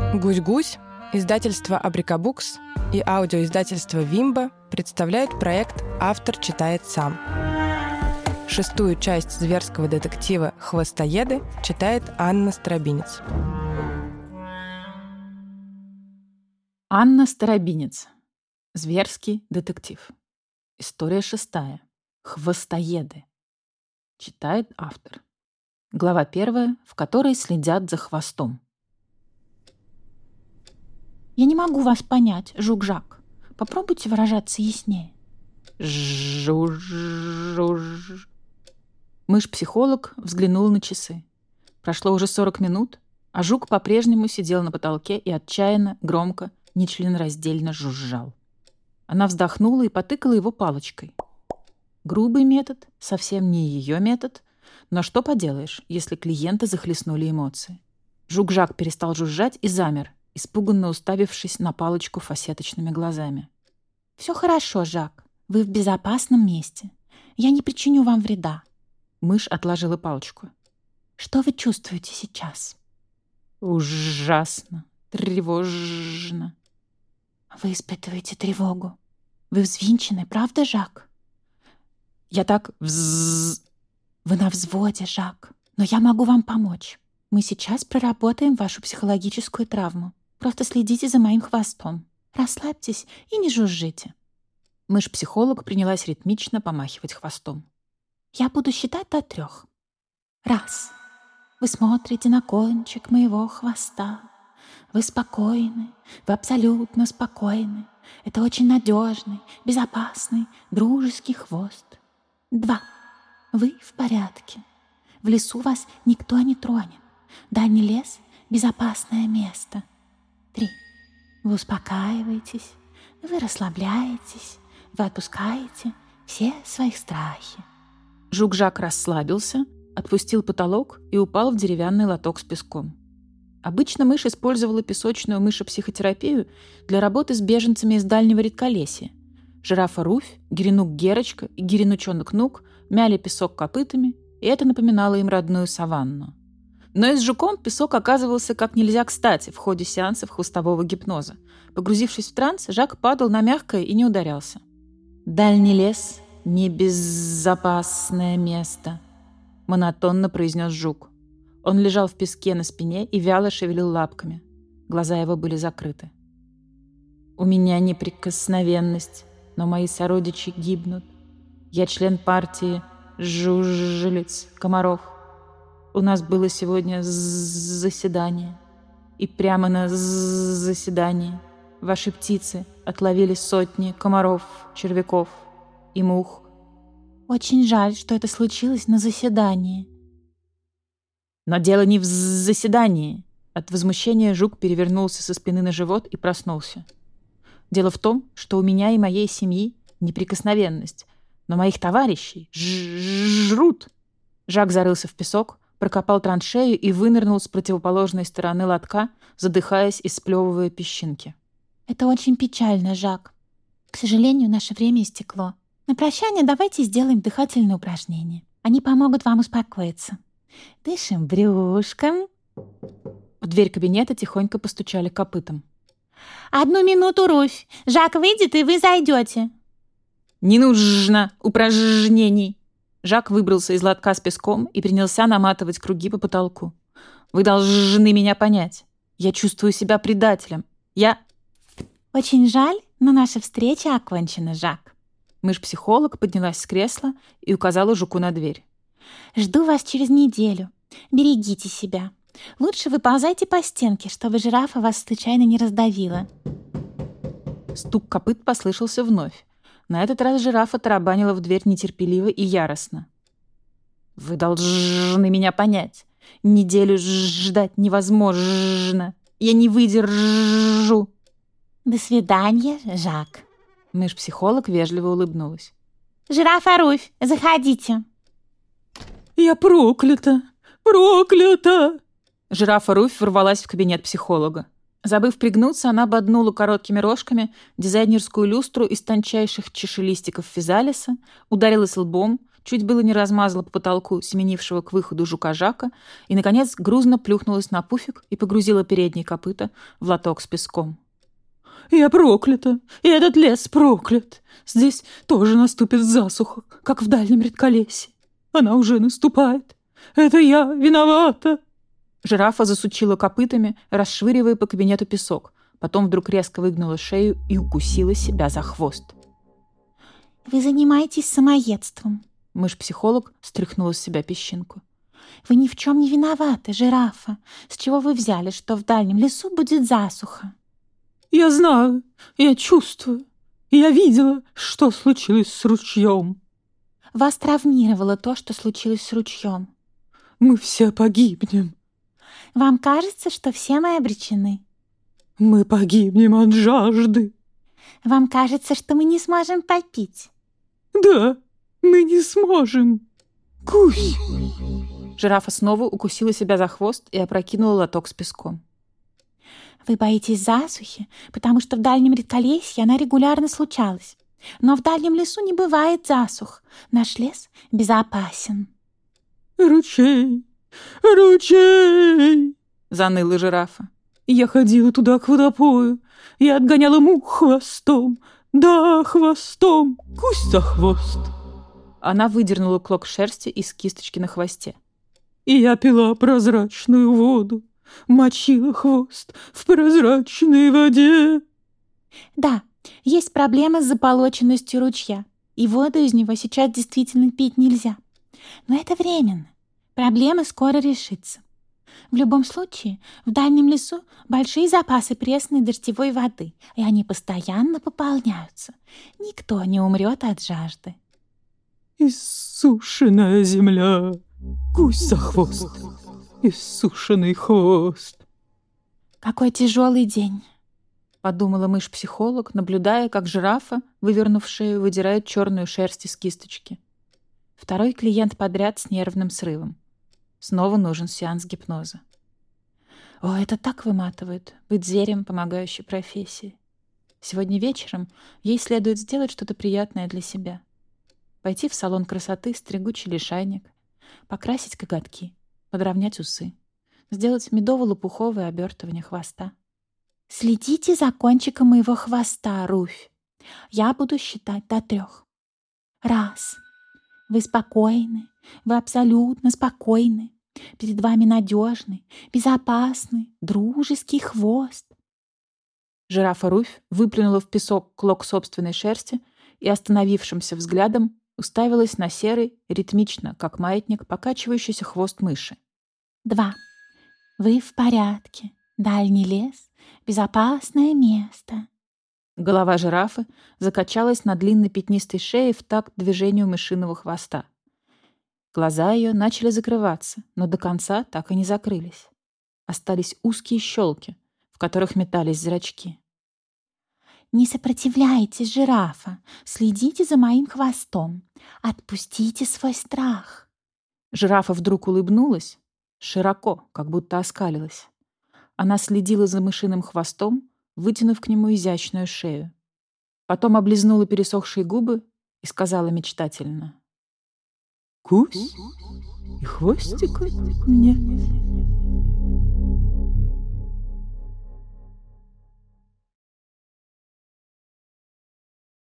Гусь-гусь, издательство Абрикабукс и аудиоиздательство Вимба представляют проект «Автор читает сам». Шестую часть зверского детектива «Хвостоеды» читает Анна Старобинец. Анна Старобинец. Зверский детектив. История 6. Хвостоеды. Читает автор. Глава 1, в которой следят за хвостом. Я не могу вас понять, Жук-Жак. Попробуйте выражаться яснее. Жуж. Мышь-психолог взглянул на часы. Прошло уже 40 минут, а жук по-прежнему сидел на потолке и отчаянно, громко, нечленораздельно жужжал. Она вздохнула и потыкала его палочкой. Грубый метод, совсем не ее метод, но что поделаешь, если клиента захлестнули эмоции. Жук-Жак перестал жужжать и замер, испуганно уставившись на палочку фасеточными глазами. «Все хорошо, Жак. Вы в безопасном месте. Я не причиню вам вреда». Мышь отложила палочку. «Что вы чувствуете сейчас?» «Ужасно. Тревожно». «Вы испытываете тревогу. Вы взвинчены, правда, Жак?» «Я так Вы на взводе, Жак. Но я могу вам помочь. Мы сейчас проработаем вашу психологическую травму. Просто следите за моим хвостом. Расслабьтесь и не жужжите». Мышь-психолог принялась ритмично помахивать хвостом. «Я буду считать до 3. 1. Вы смотрите на кончик моего хвоста. Вы спокойны, вы абсолютно спокойны. Это очень надежный, безопасный, дружеский хвост. 2. Вы в порядке. В лесу вас никто не тронет. Дальний лес — безопасное место. 3. Вы успокаиваетесь, вы расслабляетесь, вы отпускаете все свои страхи». Жук-Жак расслабился, отпустил потолок и упал в деревянный лоток с песком. Обычно мышь использовала песочную мышепсихотерапию для работы с беженцами из дальнего редколесья. Жирафа Руфь, Геринук Герочка и Геринучонок Нук мяли песок копытами, и это напоминало им родную саванну. Но и с жуком песок оказывался как нельзя кстати в ходе сеансов хвостового гипноза. Погрузившись в транс, Жак падал на мягкое и не ударялся. «Дальний лес — небезопасное место», — монотонно произнес жук. Он лежал в песке на спине и вяло шевелил лапками. Глаза его были закрыты. «У меня неприкосновенность, но мои сородичи гибнут. Я член партии жужелиц комаров. У нас было сегодня заседание. И прямо на заседании ваши птицы отловили сотни комаров, червяков и мух». «Очень жаль, что это случилось на заседании». «Но дело не в заседании». От возмущения жук перевернулся со спины на живот и проснулся. «Дело в том, что у меня и моей семьи неприкосновенность, но моих товарищей жрут». Жак зарылся в песок, прокопал траншею и вынырнул с противоположной стороны лотка, задыхаясь и сплевывая песчинки. «Это очень печально, Жак. К сожалению, наше время истекло. На прощание давайте сделаем дыхательные упражнения. Они помогут вам успокоиться. Дышим брюшком». В дверь кабинета тихонько постучали копытом. «1 минуту, Руфь. Жак выйдет, и вы зайдете». «Не нужно упражнений». Жак выбрался из лотка с песком и принялся наматывать круги по потолку. «Вы должны меня понять. Я чувствую себя предателем. «Очень жаль, но наша встреча окончена, Жак». Мышь-психолог поднялась с кресла и указала жуку на дверь. «Жду вас через неделю. Берегите себя. Лучше выползайте по стенке, чтобы жирафа вас случайно не раздавила». Стук копыт послышался вновь. На этот раз жирафа тарабанила в дверь нетерпеливо и яростно. «Вы должны меня понять. Неделю ждать невозможно. Я не выдержу». «До свидания, Жак». Мышь-психолог вежливо улыбнулась. «Жирафа Руфь, заходите». «Я проклята! Проклята!» Жирафа Руфь ворвалась в кабинет психолога. Забыв пригнуться, она боднула короткими рожками дизайнерскую люстру из тончайших чешелистиков физалиса, ударилась лбом, чуть было не размазала по потолку семенившего к выходу жука-жака и, наконец, грузно плюхнулась на пуфик и погрузила передние копыта в лоток с песком. «Я проклята! И этот лес проклят! Здесь тоже наступит засуха, как в дальнем редколесье. Она уже наступает. Это я виновата!» Жирафа засучила копытами, расшвыривая по кабинету песок. Потом вдруг резко выгнула шею и укусила себя за хвост. «Вы занимаетесь самоедством». Мышь-психолог стряхнула с себя песчинку. «Вы ни в чем не виноваты, жирафа. С чего вы взяли, что в дальнем лесу будет засуха?» «Я знаю, я чувствую. Я видела, что случилось с ручьем». «Вас травмировало то, что случилось с ручьем». «Мы все погибнем». «Вам кажется, что все мы обречены?» «Мы погибнем от жажды». «Вам кажется, что мы не сможем попить?» «Да, мы не сможем. Кусь!» Жирафа снова укусила себя за хвост и опрокинула лоток с песком. «Вы боитесь засухи, потому что в дальнем редколесье она регулярно случалась. Но в дальнем лесу не бывает засух. Наш лес безопасен». «Ручей, ручей!» — заныла жирафа. «Я ходила туда к водопою. Я отгоняла мух хвостом. Да, хвостом. Кусь за хвост». Она выдернула клок шерсти из кисточки на хвосте. «И я пила прозрачную воду, мочила хвост в прозрачной воде». «Да, есть проблема с заполоченностью ручья, и воду из него сейчас действительно пить нельзя. Но это временно. Проблема скоро решится. В любом случае, в дальнем лесу большие запасы пресной дождевой воды, и они постоянно пополняются. Никто не умрет от жажды». «Иссушенная земля, гусь за хвост, иссушенный хвост». «Какой тяжелый день», — подумала мышь-психолог, наблюдая, как жирафа, вывернув шею, выдирает черную шерсть из кисточки. Второй клиент подряд с нервным срывом. Снова нужен сеанс гипноза. О, это так выматывает — быть зверем помогающей профессии. Сегодня вечером ей следует сделать что-то приятное для себя. Пойти в салон красоты, стригучий лишайник, покрасить коготки, подровнять усы, сделать медово-лопуховое обертывание хвоста. «Следите за кончиком моего хвоста, Руфь. Я буду считать до 3. Раз. Вы спокойны, вы абсолютно спокойны. Перед вами надежный, безопасный, дружеский хвост». Жирафа Руфь выплюнула в песок клок собственной шерсти и остановившимся взглядом уставилась на серый, ритмично, как маятник, покачивающийся хвост мыши. 2. Вы в порядке. Дальний лес — безопасное место. Голова жирафы закачалась на длинной пятнистой шее в такт движению мышиного хвоста. Глаза ее начали закрываться, но до конца так и не закрылись. Остались узкие щелки, в которых метались зрачки. «Не сопротивляйтесь, жирафа. Следите за моим хвостом. Отпустите свой страх». Жирафа вдруг улыбнулась, широко, как будто оскалилась. Она следила за мышиным хвостом, вытянув к нему изящную шею. Потом облизнула пересохшие губы и сказала мечтательно: «Кусь и хвостика нет».